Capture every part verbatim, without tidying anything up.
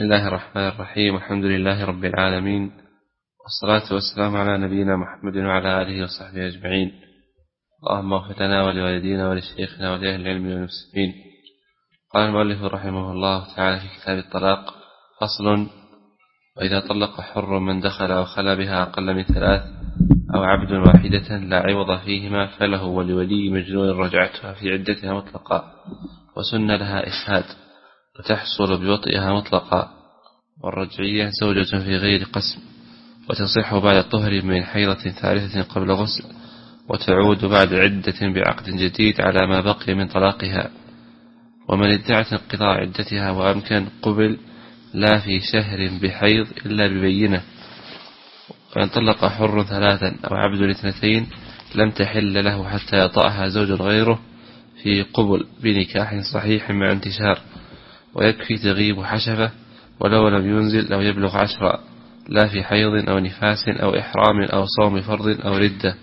بسم الله الرحمن الرحيم. الحمد لله رب العالمين، والصلاة والسلام على نبينا محمد وعلى آله وصحبه أجمعين. اللهم اغفر لنا ولوالدينا ولشيخنا ولأهل العلم والمسلمين. قال المؤلف رحمه الله تعالى في كتاب الطلاق: فصل: وإذا طلق حر من دخل أو خلا بها أقل من ثلاث أو عبد واحدة لا عوض فيهما فله ولولي مجنون رجعتها في عدتها مطلقا، وسن لها إشهاد، وتحصل بوطئها مطلقا. والرجعية زوجة في غير قسم، وتصح بعد الطهر من حيضة ثالثة قبل غسل، وتعود بعد عدة بعقد جديد على ما بقي من طلاقها. ومن ادعت انقضاء عدتها وأمكن قبل لا في شهر بحيض إلا ببينة. وإن طلق حر ثلاثا أو عبد اثنتين لم تحل له حتى يطأها زوج غيره في قبل بنكاح صحيح مع انتشار، ويكفي تغيب حشفة ولو لم ينزل أو يبلغ عشرة، لا في حيض أو نفاس أو إحرام أو صوم فرض أو ردة.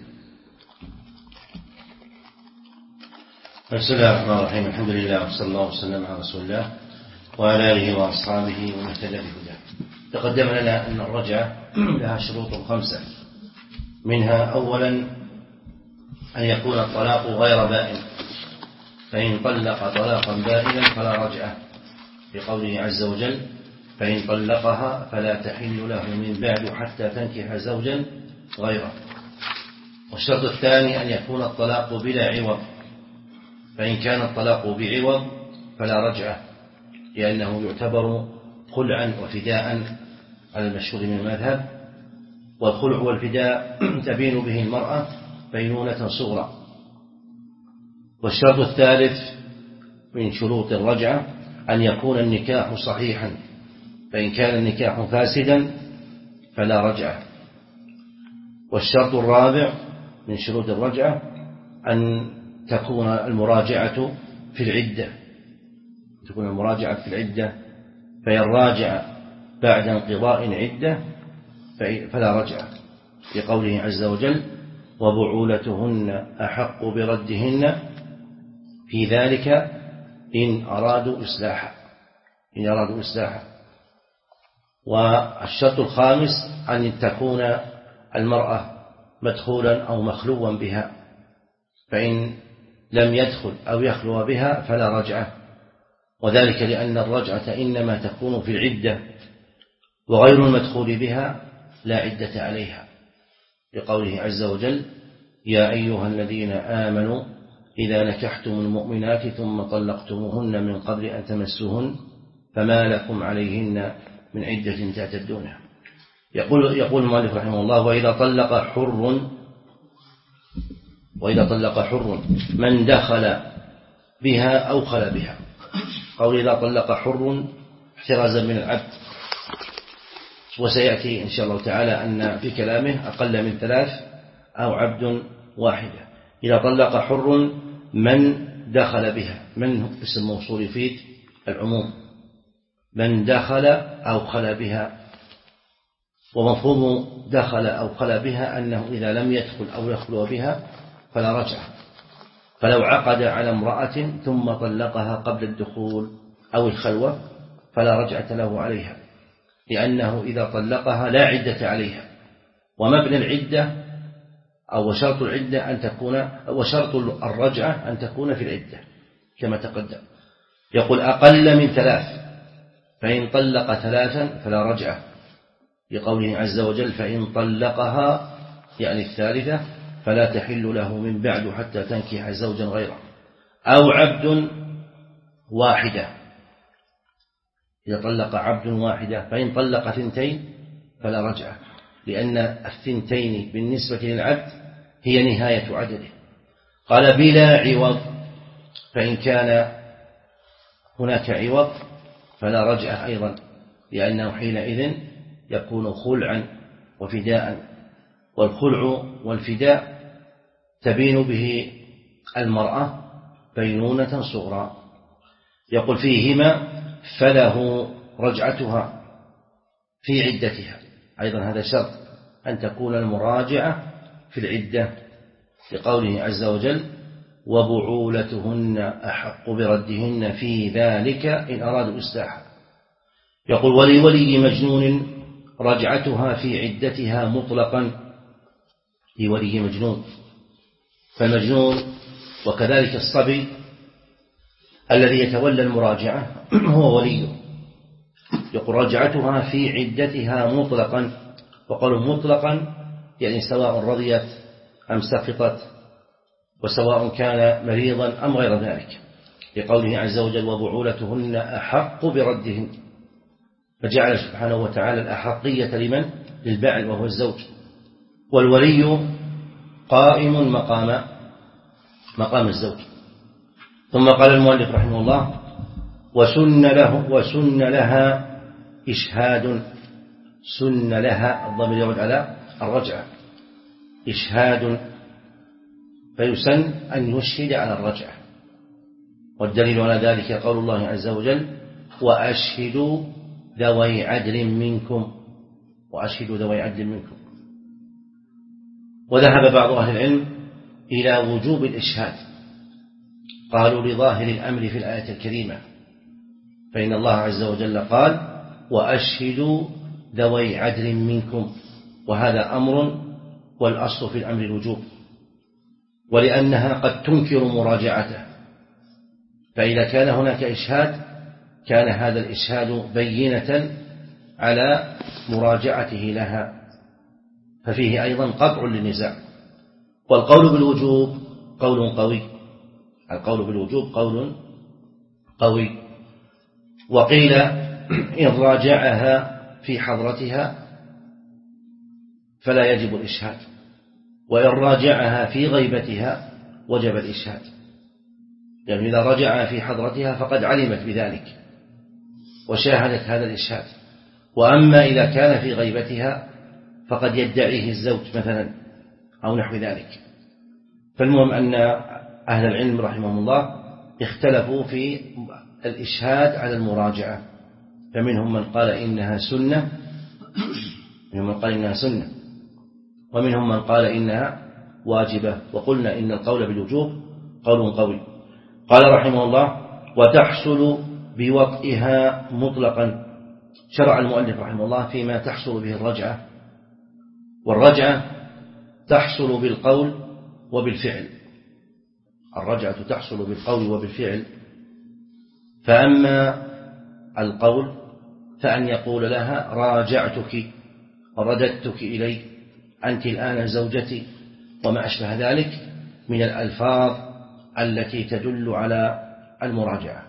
بسم الله الرحمن الرحيم. الحمد لله وصلى الله وسلم على رسول الله وعلى آله وأصحابه ومن اهتدى بهداه. تقدم لنا أن الرجعة لها شروط خمسة، منها أولا أن يكون الطلاق غير بائن، فإن طلق طلاقا بائنا فلا رجعة، بقوله عز وجل: فإن طلقها فلا تحل له من بعد حتى تنكح زوجا غيره. والشرط الثاني أن يكون الطلاق بلا عوض، فإن كان الطلاق بعوض فلا رجعة، لأنه يعتبر خلعا وفداء على المشهور من المذهب، والخلع والفداء تبين به المرأة بينونة صغرى. والشرط الثالث من شروط الرجعة أن يكون النكاح صحيحا، فإن كان النكاح فاسدا فلا رجعة. والشرط الرابع من شروط الرجعة أن تكون المراجعة في العدة، تكون المراجعة في العدة، فإن راجع بعد انقضاء عدة فلا رجعة، لقوله عز وجل: وبعولتهن أحق بردهن في ذلك إن أرادوا إصلاحا إن أرادوا إصلاحا. والشرط الخامس أن تكون المرأة مدخولا أو مخلوا بها، فإن لم يدخل أو يخلو بها فلا رجعة، وذلك لأن الرجعة إنما تكون في العدة، وغير المدخول بها لا عدة عليها، لقوله عز وجل: يا أيها الذين آمنوا إذا نكحتم المؤمنات ثم طلقتموهن من قبل أن تمسوهن فما لكم عليهن من عدة تعتدونها. يقول يقول المؤلف رحمه الله: وإذا طلق حر وإذا طلق حر من دخل بها أو خلا بها. قول إذا طلق حر احترازا من العبد، وسيأتي إن شاء الله تعالى أن في كلامه أقل من ثلاث أو عبد واحدة. إذا طلق حر من دخل بها، من اسم موصول يفيد العموم، من دخل أو خلا بها. ومفهوم دخل أو خلا بها أنه إذا لم يدخل أو يخلو بها فلا رجعة، فلو عقد على امرأة ثم طلقها قبل الدخول أو الخلوة فلا رجعة له عليها، لأنه إذا طلقها لا عدة عليها. ومبنى العدة أو شرط العدة أن تكون، وشرط الرجعة أن تكون في العدة كما تقدم. يقول: أقل من ثلاث، فإن طلق ثلاثا فلا رجعة، لقوله عز وجل: فإن طلقها يعني الثالثة فلا تحل له من بعد حتى تنكح زوجا غيره. أو عبد واحدة، إذا طلق عبد واحدة، فإن طلق ثنتين فلا رجعة، لأن الثنتين بالنسبة للعبد هي نهاية عدده. قال: بلا عوض، فإن كان هناك عوض فلا رجعة أيضا، لأنه حينئذ يكون خلعا وفداء، والخلع والفداء تبين به المرأة بينونة صغرى. يقول: فيهما فله رجعتها في عدتها، أيضا هذا شرط أن تكون المراجعة في العدة، لقوله عز وجل: وبعولتهن أحق بردهن في ذلك إن أرادوا إصلاحا. يقول ولولي مجنون رجعتها في عدتها مطلقا. لولي مجنون، فالمجنون وكذلك الصبي الذي يتولى المراجعة هو وليه. يقول رجعتها في عدتها مطلقا، وقالوا مطلقا يعني سواء رضيت أم سقطت، وسواء كان مريضا أم غير ذلك، لقوله عز وجل وبعولتهن أحق بردهن، فجعل سبحانه وتعالى الأحقية لمن؟ للباعل وهو الزوج. والولي قائم مقام مقام الزوج. ثم قال المؤلف رحمه الله وسن له وسن لها إشهاد. سن لها، الضمير يعود على الرجعة، إشهاد، فيسن أن يشهد على الرجعة. والدليل على ذلك قول الله عز وجل وأشهدوا ذوي عدل منكم، وأشهدوا ذوي عدل منكم. وذهب بعض أهل العلم إلى وجوب الإشهاد، قالوا لظاهر الأمر في الآية الكريمة، فإن الله عز وجل قال وأشهدوا ذوي عدل منكم، وهذا أمر والأصل في الأمر الوجوب، ولأنها قد تنكر مراجعته، فإذا كان هناك إشهاد كان هذا الإشهاد بينة على مراجعته لها، ففيه أيضا قطع للنزاع. والقول بالوجوب قول قوي، القول بالوجوب قول قوي. وقيل إن راجعها في حضرتها فلا يجب الإشهاد، وإن راجعها في غيبتها وجب الإشهاد، يعني إذا رجعها في حضرتها فقد علمت بذلك وشاهدت هذا الإشهاد. وأما إذا كان في غيبتها فقد يدعيه الزوج مثلا أو نحو ذلك. فالمهم أن أهل العلم رحمهم الله اختلفوا في الإشهاد على المراجعة، فمنهم من قال إنها سنة منهم من قال إنها سنة ومنهم من قال إنها واجبة. وقلنا إن القول بالوجوب قول قوي. قال رحمه الله وتحصل بوطئها مطلقا. شرع المؤلف رحمه الله فيما تحصل به الرجعة، والرجعة تحصل بالقول وبالفعل. الرجعة تحصل بالقول وبالفعل. فأما القول فأن يقول لها راجعتك ورددتك إلي، أنت الآن زوجتي، وما أشبه ذلك من الألفاظ التي تدل على المراجعة.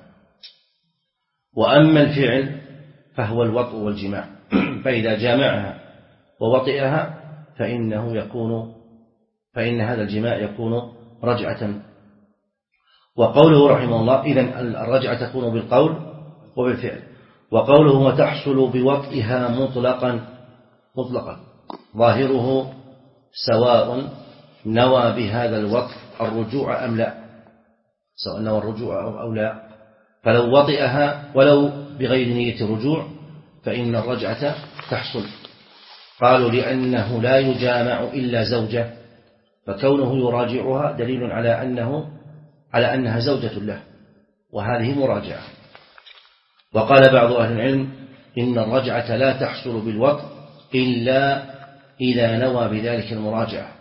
وأما الفعل فهو الوطء والجماع، فإذا جامعها ووطئها فإنه يكون فإن هذا الجماع يكون رجعة. وقوله رحمه الله إذن الرجعة تكون بالقول وبالفعل. وقوله وتحصل بوطئها مطلقا مطلقا ظاهره سواء نوى بهذا الوطء الرجوع أم لا، سواء نوى الرجوع أو لا. فلو وطئها ولو بغير نية الرجوع فإن الرجعة تحصل. قالوا لأنه لا يجامع إلا زوجة، فكونه يراجعها دليل على أنه على أنها زوجة له، وهذه مراجعة. وقال بعض أهل العلم إن الرجعة لا تحصل بالوطء إلا إذا نوى بذلك المراجعة،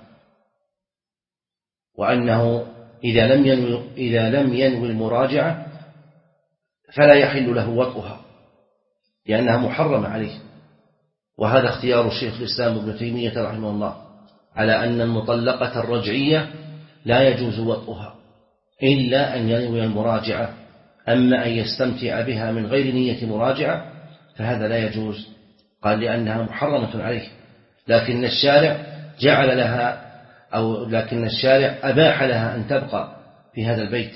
وأنه إذا لم ينوي إذا لم ينوي المراجعة فلا يحل له وطئها لأنها محرمة عليه. وهذا اختيار الشيخ الإسلام ابن تيمية رحمه الله على أن المطلقة الرجعية لا يجوز وطئها إلا أن ينوي المراجعة. أما أن يستمتع بها من غير نية مراجعة فهذا لا يجوز، قال لأنها محرمة عليه. لكن الشارع جعل لها أو لكن الشارع أباح لها أن تبقى في هذا البيت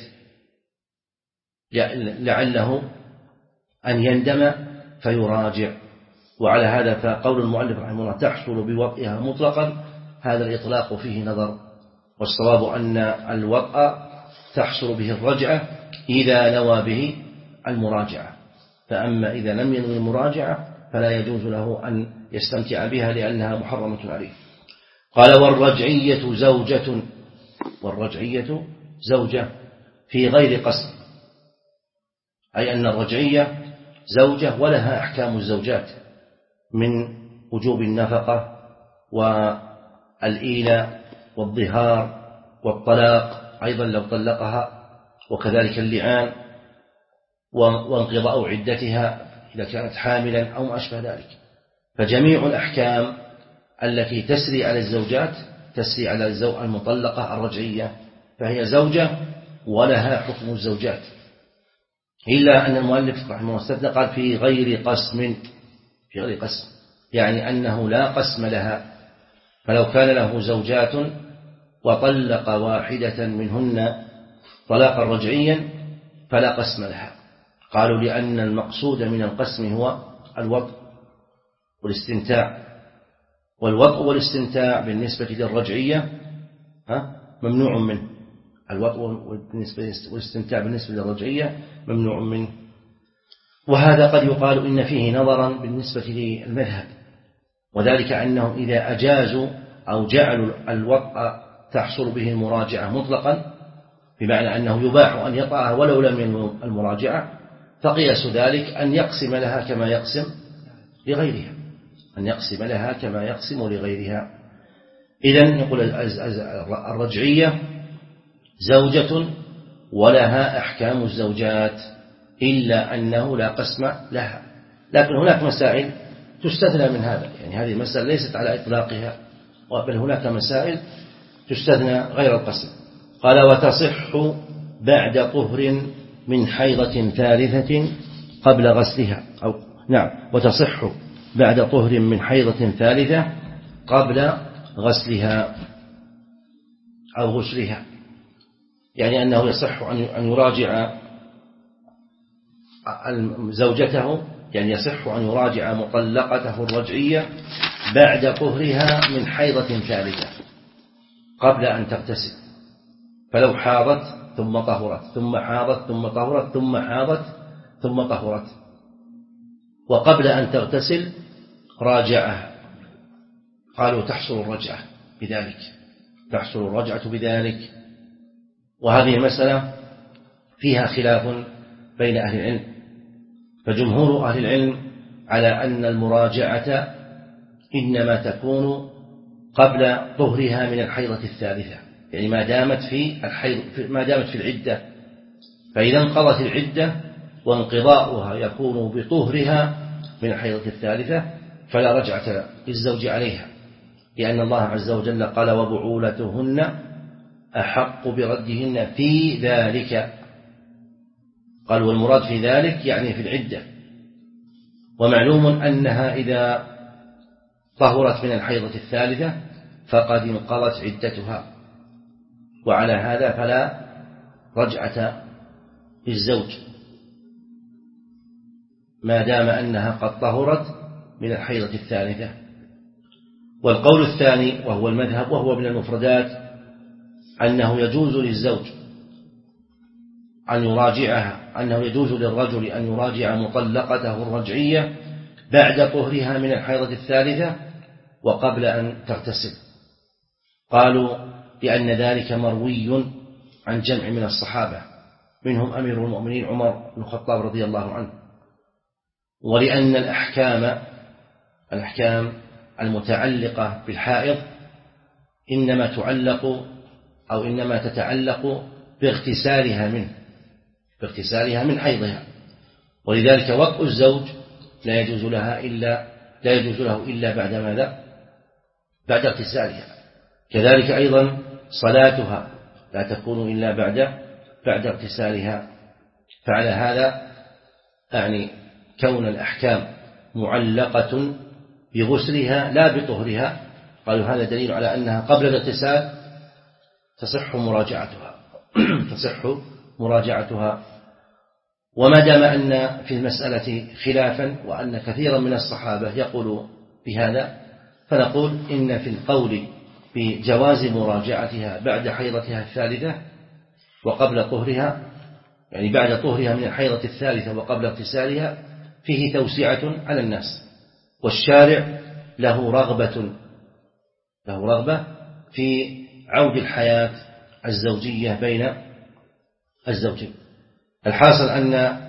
لعله أن يندم فيراجع. وعلى هذا فقول المؤلف رحمه الله تحصل بوطئها مطلقا، هذا الإطلاق فيه نظر، والصواب أن الوطء تحصل به الرجعة إذا نوى به المراجعة. فأما إذا لم ينوي المراجعة فلا يجوز له أن يستمتع بها لأنها محرمة عليه. قال والرجعية زوجة والرجعية زوجة في غير قصد، أي أن الرجعية زوجة ولها أحكام الزوجات من وجوب النفقة والإيلاء والظهار والطلاق أيضا لو طلقها، وكذلك اللعان وانقضاء عدتها إذا كانت حاملا أو ما أشبه ذلك. فجميع الأحكام التي تسري على الزوجات تسري على الزوجة المطلقة الرجعية، فهي زوجة ولها حكم الزوجات، إلا أن المؤلف رحمه الله استثنى قال في غير قسم، في غير قسم يعني أنه لا قسم لها. فلو كان له زوجات وطلق واحدة منهن طلاقا رجعيا فلا قسم لها. قالوا لأن المقصود من القسم هو الوطء والاستمتاع، والوطء والاستمتاع بالنسبة للرجعية ممنوع منه، الوطء والاستمتاع بالنسبة للرجعية ممنوع منه. وهذا قد يقال إن فيه نظرا بالنسبة للمذهب، وذلك أنهم إذا أجازوا أو جعلوا الوطء تحصل به المراجعة مطلقا، بمعنى أنه يباح أن يطأها ولو لم ينوي المراجعة، فقياس ذلك أن يقسم لها كما يقسم لغيرها، أن يقسم لها كما يقسم لغيرها. إذن يقول الرجعية زوجة ولها أحكام الزوجات، إلا أنه لا قسم لها. لكن هناك مسائل تستثنى من هذا، يعني هذه المسألة ليست على إطلاقها، بل هناك مسائل تستثنى غير القسم. قال وتصح بعد طهر من حيضة ثالثة قبل غسلها، أو نعم وتصح بعد طهر من حيضة ثالثة قبل غسلها أو غسلها، يعني أنه يصح أن يراجع زوجته، يعني يصح أن يراجع مطلقته الرجعية بعد طهرها من حيضة ثالثة قبل أن تغتسل. فلو حاضت ثم طهرت ثم حاضت ثم طهرت ثم حاضت ثم طهرت وقبل أن تغتسل راجعها، قالوا تحصل الرجعة بذلك، تحصل الرجعة بذلك. وهذه المسألة فيها خلاف بين أهل العلم، فجمهور أهل العلم على أن المراجعة إنما تكون قبل طهرها من الحيضة الثالثة، يعني ما دامت في الحيض ما دامت في العدة، فإذا انقضت العدة وانقضاؤها يكون بطهرها من الحيضة الثالثة فلا رجعة للزوج عليها، لأن الله عز وجل قال وبعولتهن أحق بردهن في ذلك. قال والمراد في ذلك يعني في العدة، ومعلوم أنها إذا طهرت من الحيضة الثالثة فقد انقضت عدتها، وعلى هذا فلا رجعة للزوج ما دام أنها قد طهرت من الحيضة الثالثة. والقول الثاني وهو المذهب وهو من المفردات أنه يجوز للزوج أن يراجعها، أنه يجوز للرجل أن يراجع مطلقته الرجعية بعد طهرها من الحيضة الثالثة وقبل أن تغتسل. قالوا لأن ذلك مروي عن جمع من الصحابة منهم أمير المؤمنين عمر بن الخطاب رضي الله عنه، ولأن الأحكام الأحكام المتعلقة بالحائض إنما تعلق أو إنما تتعلق باغتسالها منه باغتسالها من حيضها، ولذلك وطء الزوج لا يجوز لها إلا لا يجوز له إلا بعد ماذا؟ بعد اغتسالها. كذلك أيضا صلاتها لا تكون إلا بعد بعد اغتسالها. فعلى هذا يعني كون الأحكام معلقة بغسلها لا بطهرها، قالوا هذا دليل على أنها قبل الاغتسال تصح مراجعتها تصح مراجعتها. وما دام أن في المسألة خلافا وأن كثيرا من الصحابة يقول بهذا، فنقول إن في القول بجواز مراجعتها بعد حيضتها الثالثة وقبل طهرها، يعني بعد طهرها من الحيضة الثالثة وقبل اغتسالها، فيه توسعة على الناس، والشارع له رغبة له رغبة في عود الحياة الزوجية بين الزوجين. الحاصل أن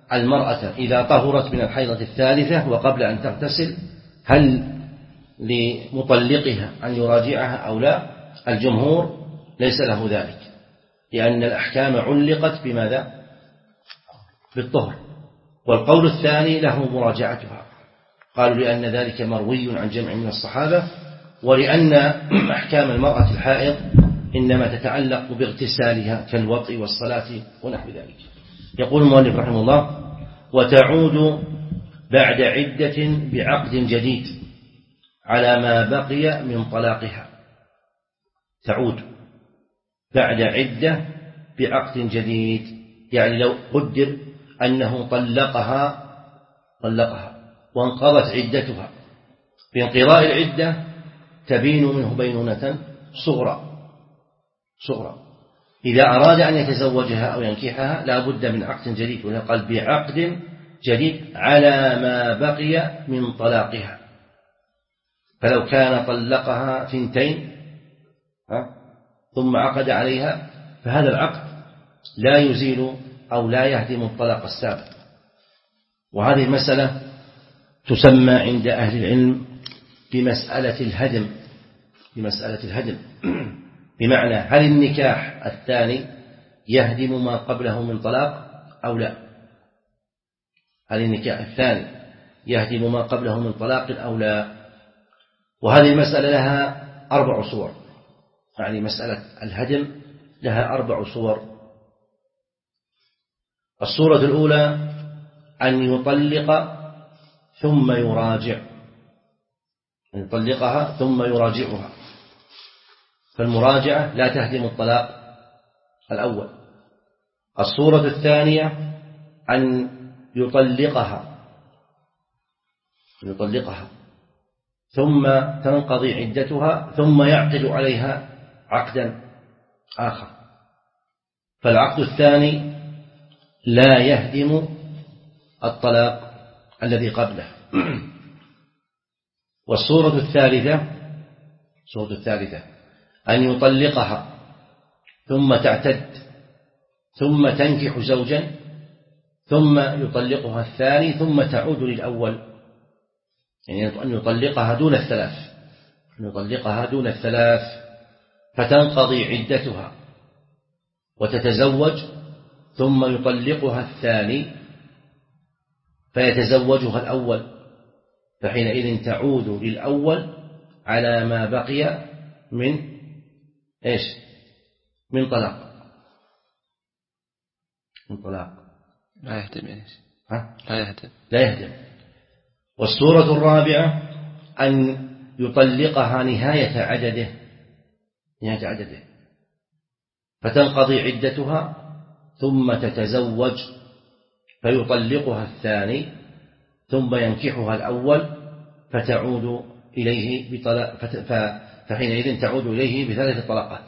المرأة إذا طهرت من الحيضة الثالثة وقبل أن تغتسل هل لمطلقها أن يراجعها أو لا؟ الجمهور ليس له ذلك، لأن الأحكام علقت بماذا؟ بالطهر. والقول الثاني له مراجعتها، قالوا لأن ذلك مروي عن جمع من الصحابة، ولأن أحكام المرأة الحائض إنما تتعلق باغتسالها كالوطء والصلاة ونحو ذلك. يقول المؤلف رحمه الله: وتعود بعد عدة بعقد جديد على ما بقي من طلاقها. تعود بعد عدة بعقد جديد، يعني لو قدر أنه طلقها طلقها وانقضت عدتها، بانقضاء العدة تبين منه بينونة صغرى صغرى إذا أراد أن يتزوجها أو ينكحها لا بد من عقد جديد، ويقال بعقد جديد على ما بقي من طلاقها. فلو كان طلقها ثنتين ثم عقد عليها فهذا العقد لا يزيل أو لا يهدم الطلاق السابق. وهذه المسألة تسمى عند أهل العلم بمسألة الهدم بمسألة الهدم بمعنى هل النكاح الثاني يهدم ما قبله من طلاق أو لا؟ هل النكاح الثاني يهدم ما قبله من طلاق أو لا؟ وهذه المسألة لها أربع صور، يعني مسألة الهدم لها أربع صور. الصورة الأولى أن يطلق ثم يراجع، أن يطلقها ثم يراجعها، فالمراجعة لا تهدم الطلاق الأول. الصورة الثانية أن يطلقها يطلقها ثم تنقضي عدتها ثم يعقد عليها عقدا آخر، فالعقد الثاني لا يهدم الطلاق الذي قبله. والصورة الثالثة الصورة الثالثة أن يطلقها ثم تعتد ثم تنكح زوجا ثم يطلقها الثاني ثم تعود للأول، يعني أن يطلقها دون الثلاث أن يطلقها دون الثلاث فتنقضي عدتها وتتزوج ثم يطلقها الثاني فيتزوجها الأول، فحينئذ تعود للأول على ما بقي من إيش؟ من طلاق من طلاق لا يهدم إيش؟ ها؟ لا يهدم لا يهدم. والصورة الرابعة أن يطلقها نهاية عدده نهاية عدده فتنقضي عدتها ثم تتزوج فيطلقها الثاني ثم ينكحها الأول فتعود إليه بطلاق، فحينئذ تعود إليه بثلاث طلقات.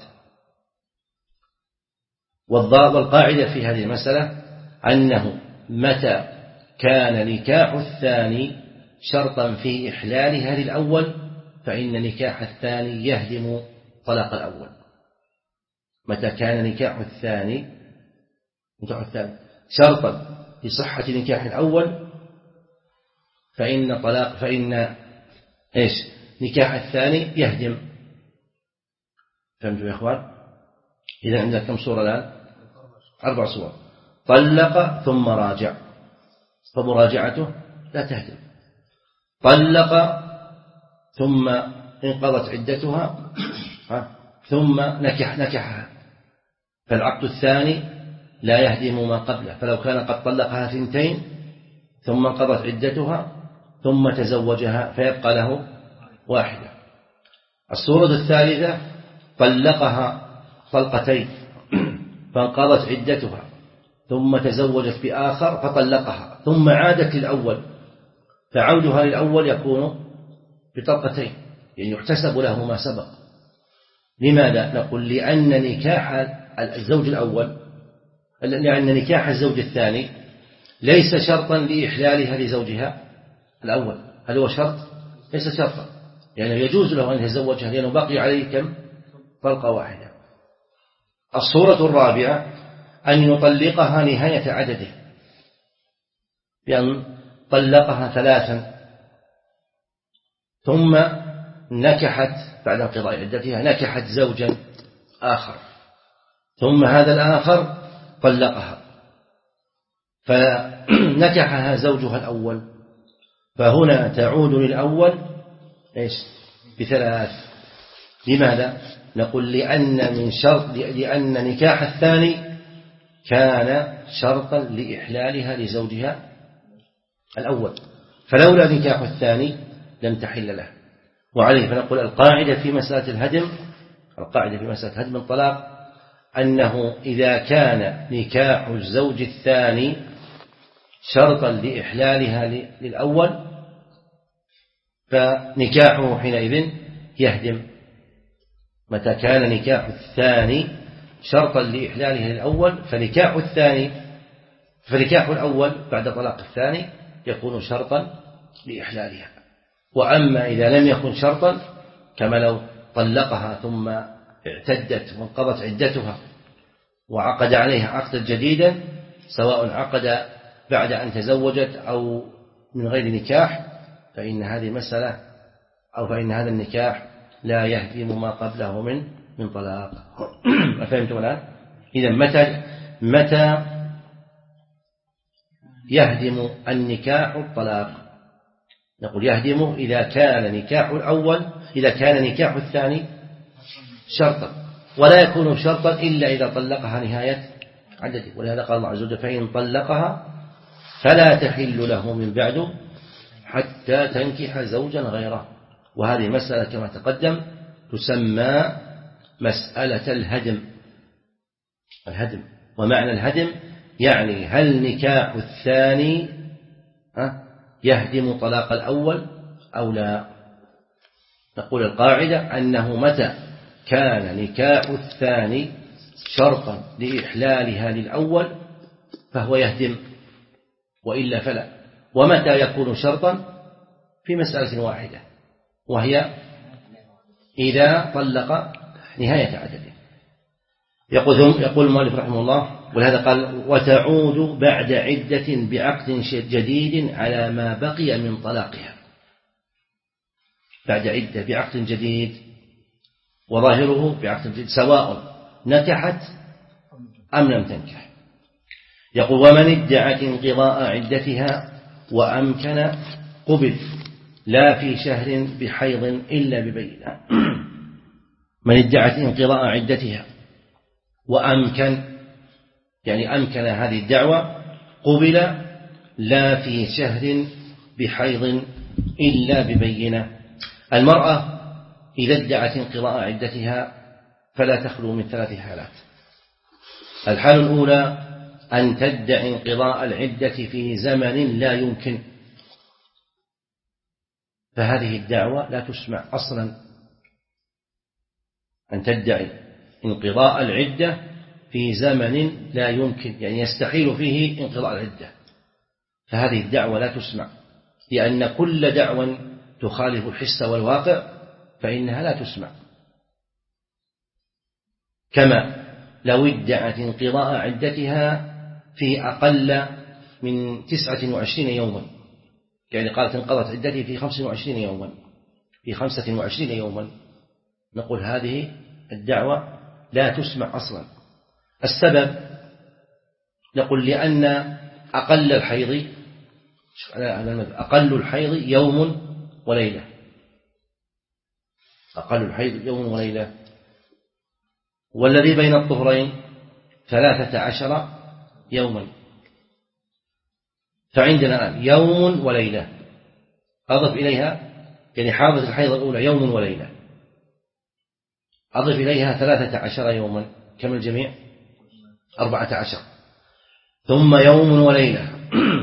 والقاعدة في هذه المسألة أنه متى كان نكاح الثاني شرطا في إحلالها للأول فإن نكاح الثاني يهدم طلاق الأول. متى كان نكاح الثاني نكاح الثاني شرطا في صحة نكاح الأول فإن طلاق فإن إيش نكاح الثاني يهدم. فهمتوا يا إخوان؟ إذا عندنا كم صورة الآن؟ أربع صور. طلق ثم راجع فمراجعته لا تهدم. طلق ثم انقضت عدتها ثم نكح نكحها فالعقد الثاني لا يهدم ما قبله، فلو كان قد طلقها ثنتين ثم انقضت عدتها ثم تزوجها فيبقى له واحدة. الصورة الثالثة طلقها طلقتين فانقضت عدتها ثم تزوجت بآخر فطلقها ثم عادت للأول، فعودها للأول يكون بطلقتين، يعني يحتسب له ما سبق. لماذا؟ نقول لأن نكاح الزوج الأول لأن نكاح الزوج الثاني ليس شرطا لإحلالها لزوجها الأول، هل هو شرط؟ ليس شرطا، يعني يجوز له أن يتزوجها لأنه بقي عليه كم؟ طلقة واحدة. الصورة الرابعة أن يطلقها نهاية عدده بأن طلقها ثلاثا ثم نكحت بعد انقضاء عدتها نكحت زوجا آخر ثم هذا الآخر طلقها فنكحها زوجها الأول، فهنا تعود للأول إيش بثلاث. لماذا؟ نقول لأن من شرط لأن نكاح الثاني كان شرطا لإحلالها لزوجها الأول، فلولا نكاح الثاني لم تحل له. وعليه فنقول القاعدة في مسألة الهدم القاعدة في مسألة هدم الطلاق أنه إذا كان نكاح الزوج الثاني شرطا لإحلالها للأول فنكاحه حينئذ يهدم. متى كان نكاح الثاني شرطا لإحلالها للأول فنكاح الثاني فنكاح الأول بعد طلاق الثاني يكون شرطا لإحلالها. وأما إذا لم يكن شرطا كما لو طلقها ثم اعتدت وانقضت عدتها وعقد عليها عقدا جديدا سواء عقد بعد أن تزوجت أو من غير نكاح فإن هذه مسألة أو فإن هذا النكاح لا يهدم ما قبله من من طلاق. أفهمتم الآن؟ إذا متى متى يهدم النكاح الطلاق؟ نقول يهدم إذا كان نكاح الأول إذا كان نكاح الثاني شرطا، ولا يكون شرطا إلا إذا طلقها نهاية عدده. ولهذا قال الله عز وجل فإن طلقها فلا تحل له من بعد حتى تنكح زوجا غيره. وهذه مسألة كما تقدم تسمى مسألة الهدم. الهدم ومعنى الهدم يعني هل نكاح الثاني يهدم طلاق الأول أو لا؟ نقول القاعدة أنه متى كان نكاح الثاني شرطا لإحلالها للأول فهو يهدم وإلا فلا. ومتى يكون شرطا؟ في مسألة واحدة وهي إذا طلق نهاية عدده. يقول يقول المؤلف رحمه الله ولهذا قال وتعود بعد عدة بعقد جديد على ما بقي من طلاقها. بعد عدة بعقد جديد وظاهره بعقد جديد سواء نكحت أم لم تنكح. يقول ومن ادعت انقضاء عدتها وأمكن قبل لا في شهر بحيض إلا ببينة. من ادعت انقضاء عدتها وأمكن يعني أمكن هذه الدعوة قبل لا في شهر بحيض إلا ببينة. المرأة إذا ادعت انقضاء عدتها فلا تخلو من ثلاث حالات. الحالة الأولى أن تدعي انقضاء العدة في زمن لا يمكن، فهذه الدعوة لا تسمع أصلا. أن تدعي انقضاء العدة في زمن لا يمكن يعني يستحيل فيه انقضاء العدة، فهذه الدعوة لا تسمع، لأن كل دعوة تخالف الحس والواقع فإنها لا تسمع. كما لو ادعت انقضاء عدتها في أقل من تسعة وعشرين يوما، يعني قالت انقضت عدتي في خمسة وعشرين يوما في خمسة وعشرين يوما، نقول هذه الدعوة لا تسمع أصلا. السبب نقول لأن أقل الحيض أقل الحيض يوم وليلة، أقل الحيض يوم وليلة، والذي بين الطهرين ثلاثة عشر يوما. فعندنا الآن يوم وليلة أضف إليها يعني حاضت الحيض الأولى يوم وليلة، أضف إليها ثلاثة عشر يوما، كم الجميع؟ أربعة عشر، ثم يوم وليلة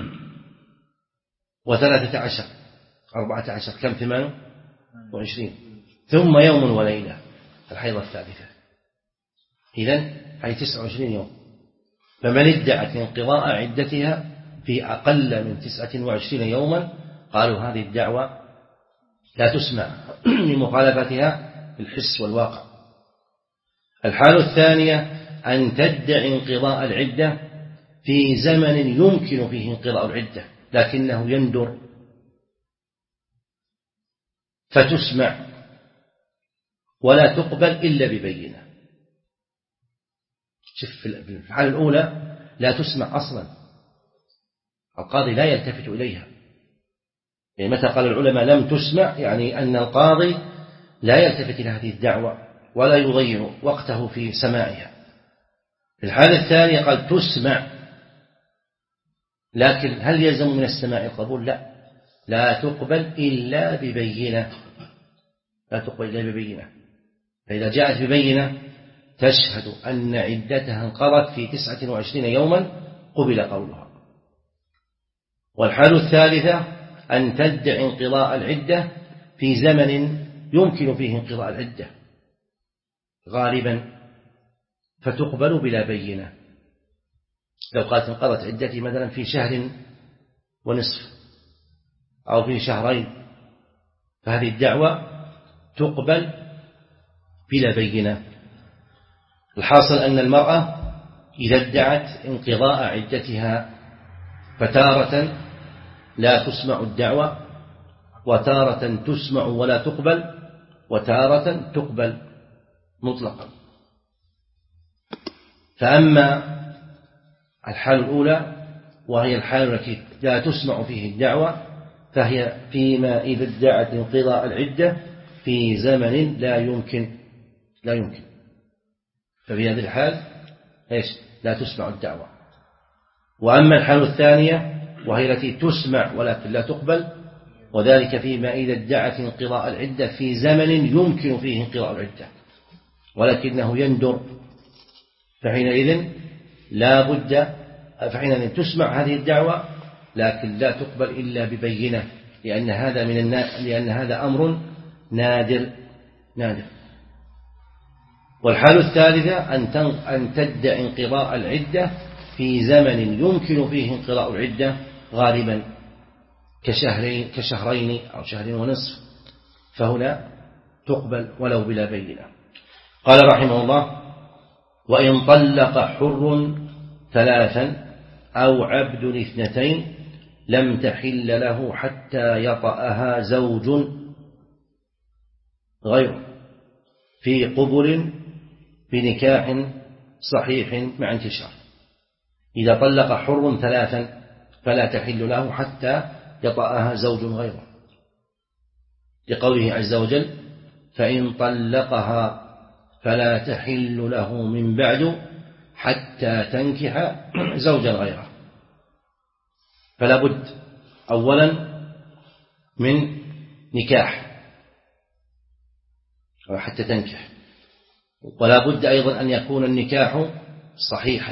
وثلاثة عشر أربعة عشر، كم؟ ثمان وعشرين، ثم يوم وليلة الحيض الثالثة، إذن هي تسعة وعشرين يوم. فمن ادعت انقضاء عدتها في أقل من تسعة وعشرين يوما قالوا هذه الدعوة لا تسمع لمخالفتها الحس والواقع. الحالة الثانية أن تدعي انقضاء العدة في زمن يمكن فيه انقضاء العدة، لكنه يندر فتسمع ولا تقبل إلا ببينة. شوف في الحالة الأولى لا تسمع أصلا، القاضي لا يلتفت إليها. يعني متى قال العلماء لم تسمع يعني أن القاضي لا يلتفت إلى هذه الدعوة ولا يضيع وقته في سماعها. في الحالة الثانية قال تسمع، لكن هل يلزم من السماع القبول؟ لا، لا تقبل إلا ببينة، لا تقبل إلا ببينة. فإذا جاءت ببينة تشهد أن عدتها انقضت في تسعة وعشرين يوما قبل قولها. والحالة الثالثة أن تدعي انقضاء العدة في زمن يمكن فيه انقضاء العدة غالبا فتقبل بلا بينة. لو قالت انقضت عدتي مثلا في شهر ونصف أو في شهرين فهذه الدعوة تقبل بلا بينة. الحاصل أن المرأة إذا ادعت انقضاء عدتها فتارة لا تسمع الدعوة، وتارة تسمع ولا تقبل، وتارة تقبل مطلقا. فأما الحالة الأولى وهي الحالة التي لا تسمع فيه الدعوة فهي فيما إذا ادعت انقضاء العدة في زمن لا يمكن لا يمكن ففي هذه الحال إيش؟ لا تسمع الدعوة. وأما الحالة الثانية وهي التي تسمع ولكن لا تقبل، وذلك فيما إذا ادعت انقضاء العدة في زمن يمكن فيه انقضاء العدة ولكنه يندر، فحينئذ لا بد فحينئذ تسمع هذه الدعوة لكن لا تقبل إلا ببينة، لأن هذا من النا... لأن هذا أمر نادر نادر. والحالة الثالثة أن تن... أن تدعي انقضاء العدة في زمن يمكن فيه انقضاء العدة غالبا كشهرين كشهرين أو شهرين ونصف، فهنا تقبل ولو بلا بينة. قال رحمه الله: وإن طلق حر ثلاثا أو عبد اثنتين لم تحل له حتى يطأها زوج غيره في قبل بنكاح صحيح مع انتشار. إذا طلق حر ثلاثا فلا تحل له حتى يطأها زوج غيره، لقوله عز وجل: فإن طلقها فلا تحل له من بعد حتى تنكح زوجا غيره. فلا بد أولا من نكاح حتى تنكح، ولا بد أيضا أن يكون النكاح صحيحا،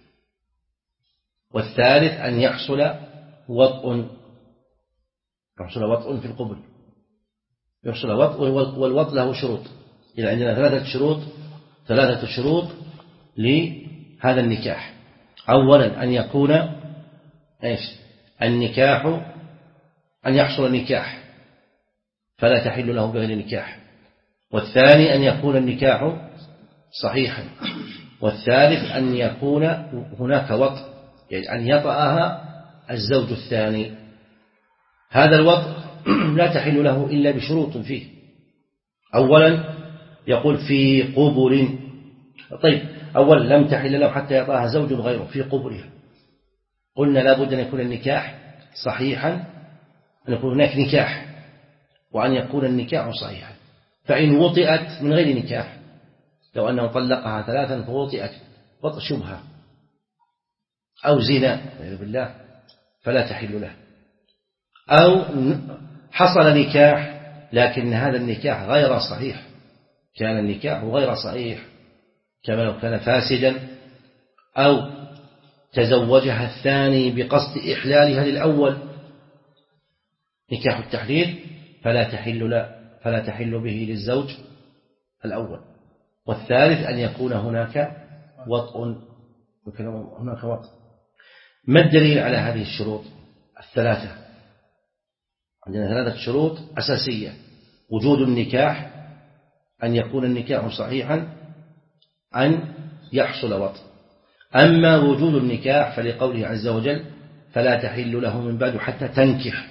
والثالث أن يحصل وطء يحصل وطء في القبل يحصل وطء، والوطء له شروط. إذا عندنا ثلاثة شروط ثلاثة شروط لهذا النكاح. أولا أن يكون إيش النكاح أن يحصل النكاح فلا تحل له بغير نكاح، والثاني أن يكون النكاح صحيحا، والثالث أن يكون هناك وطء، يعني أن يطأها الزوج الثاني. هذا الوطء لا تحل له إلا بشروط فيه. أولا يقول في قبل. طيب أولا لم تحل له حتى يطأها زوج غيره في قبلها. قلنا لا بد أن يكون النكاح صحيحا، أن يكون هناك نكاح، وأن يكون النكاح صحيحا. فإن وطئت من غير نكاح، لو أنه طلقها ثلاثا فوطئت وطئ شبهة أو زنا بالله فلا تحل له، أو حصل نكاح لكن هذا النكاح غير صحيح، كان النكاح غير صحيح كما لو كان فاسدا، أو تزوجها الثاني بقصد إحلالها للأول نكاح التحليل فلا تحل له فلا تحل به للزوج الأول. والثالث أن يكون هناك وطء هناك وطء. ما الدليل على هذه الشروط الثلاثة؟ عندنا ثلاثة شروط أساسية: وجود النكاح، أن يكون النكاح صحيحا، أن يحصل وطء. أما وجود النكاح فلقوله عز وجل: فلا تحل له من بعد حتى تنكح.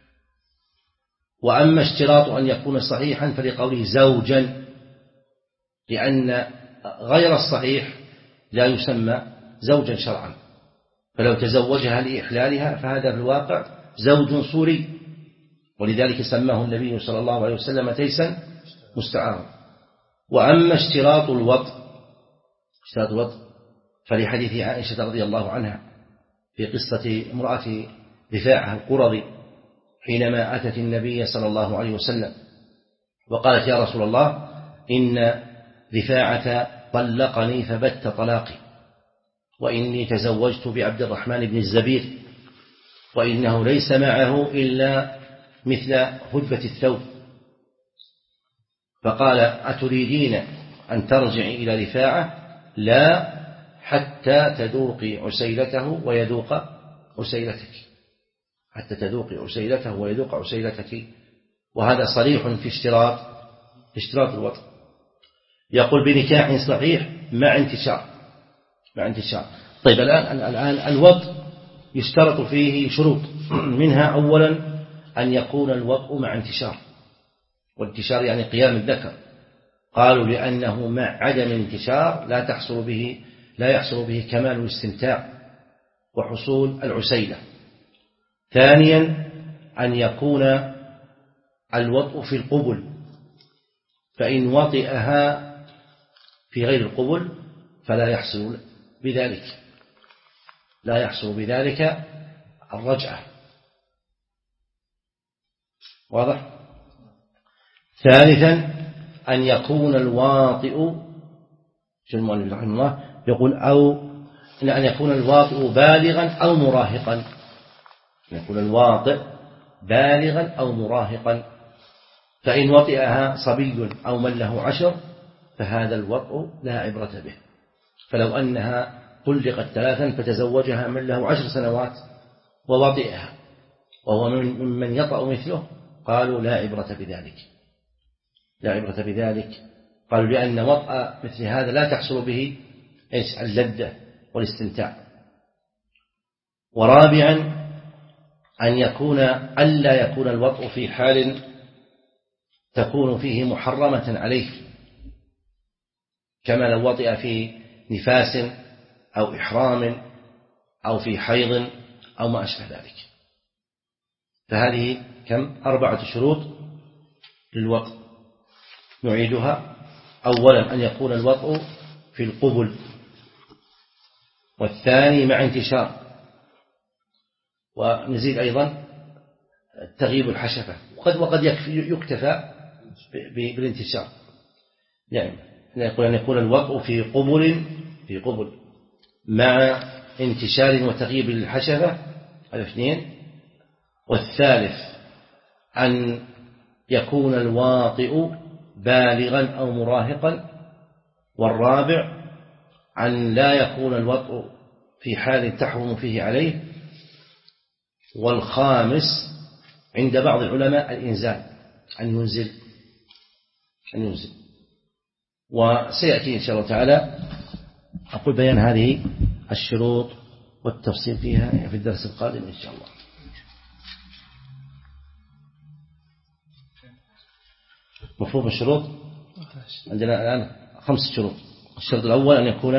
وأما اشتراط أن يكون صحيحا فلقوله زوجا، لأن غير الصحيح لا يسمى زوجا شرعا، فلو تزوجها لإحلالها فهذا في الواقع زوج صوري، ولذلك سماه النبي صلى الله عليه وسلم تيسا مستعارا. وأما اشتراط الوطء اشتراط الوطء فلحديث عائشة رضي الله عنها في قصة امرأة رفاعة القرظي حينما أتت النبي صلى الله عليه وسلم وقالت يا رسول الله إن رفاعة طلقني فبت طلاقي، وإني تزوجت بعبد الرحمن بن الزبير، وإنه ليس معه إلا مثل هدبة الثوب. فقال أتريدين أن ترجعي إلى رفاعة؟ لا، حتى تذوقي عسيلته ويذوق عسيلتك، حتى تذوقي عسيلته ويذوق عسيلتك. وهذا صريح في اشتراط في اشتراط الوطء. يقول بنكاح صحيح مع انتشار مع انتشار. طيب الآن الآن الوطء يشترط فيه شروط، منها أولا أن يكون الوطء مع انتشار، والانتشار يعني قيام الذكر. قالوا لأنه مع عدم الانتشار لا تحصل به لا يحصل به كمال الاستمتاع وحصول العسيلة. ثانيا أن يكون الوطء في القبل، فإن وطئها في غير القبل فلا يحصل بذلك لا يحصل بذلك الرجعة. واضح؟ ثالثا أن يكون الواطئ المؤلف رحمه الله يقول أو أن يكون الواطئ بالغا أو مراهقا، أن يكون الواطئ بالغا أو مراهقا. فإن وطئها صبي أو من له عشر فهذا الوطء لا عبرة به. فلو أنها طلقت ثلاثا فتزوجها من له عشر سنوات ووطئها وهو ممن يطأ مثله، قالوا لا عبرة بذلك لا عبرة بذلك قالوا لأن وطأ مثل هذا لا تحصل به إيش اللذة والاستمتاع. ورابعا أن يكون ألا يكون الوطء في حال تكون فيه محرمة عليه، كما لو وطئ في نفاس أو إحرام أو في حيض أو ما أشبه ذلك. فهذه كم أربعة شروط للوطء نعيدها. أولا أن يكون الوطء في القبل، والثاني مع انتشار، ونزيد أيضا تغيب الحشفة، وقد وقد يكتفى بالانتشار. يعني يقول أن يكون الوطء في قبل في قبل مع انتشار وتغيب الحشفة، هذا اثنين. والثالث أن يكون الواطئ بالغا أو مراهقا. والرابع أن لا يكون الوطء في حال تحرم فيه عليه. والخامس عند بعض العلماء الإنزال، أن ينزل أن ينزل وسيأتي إن شاء الله تعالى أقول بيان هذه الشروط والتفصيل فيها في الدرس القادم إن شاء الله. مفهوم الشروط عندنا الآن خمس شروط. الشرط الأول أن يكون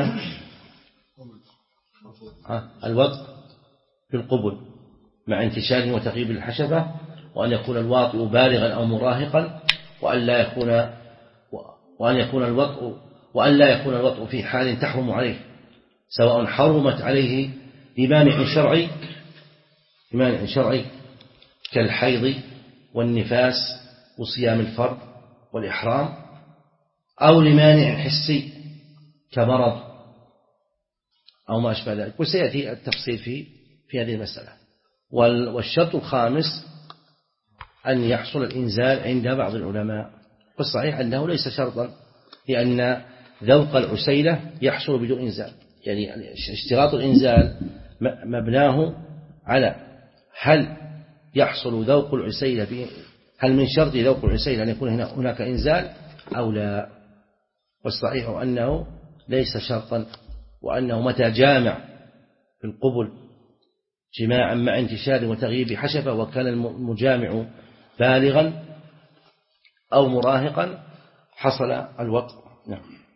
الوطء في القبل مع انتشار وتغيب الحشفة، وأن يكون الواطئ بالغا أو مراهقا، وأن لا يكون وأن يكون الوطء وأن لا يكون الوطء في حال تحرم عليه، سواء حرمت عليه بمانع شرعي بمانع شرعي كالحيض والنفاس وصيام الفرض والإحرام، أو لمانع حسي كمرض أو ما أشبه ذلك. وسيأتي التفصيل في في هذه المسألة. والشرط الخامس أن يحصل الإنزال عند بعض العلماء، والصحيح أنه ليس شرطا، لأن ذوق العسيلة يحصل بدون إنزال. يعني اشتراط الإنزال مبناه على هل يحصل ذوق العسيلة، هل من شرط ذوق العسيلة أن يكون هناك إنزال أو لا. والصحيح أنه ليس شرطا، وأنه متى جامع في القبل جماعا مع انتشار وتغييب حشفة وكان المجامع بالغا أو مراهقا حصل الوطء. نعم.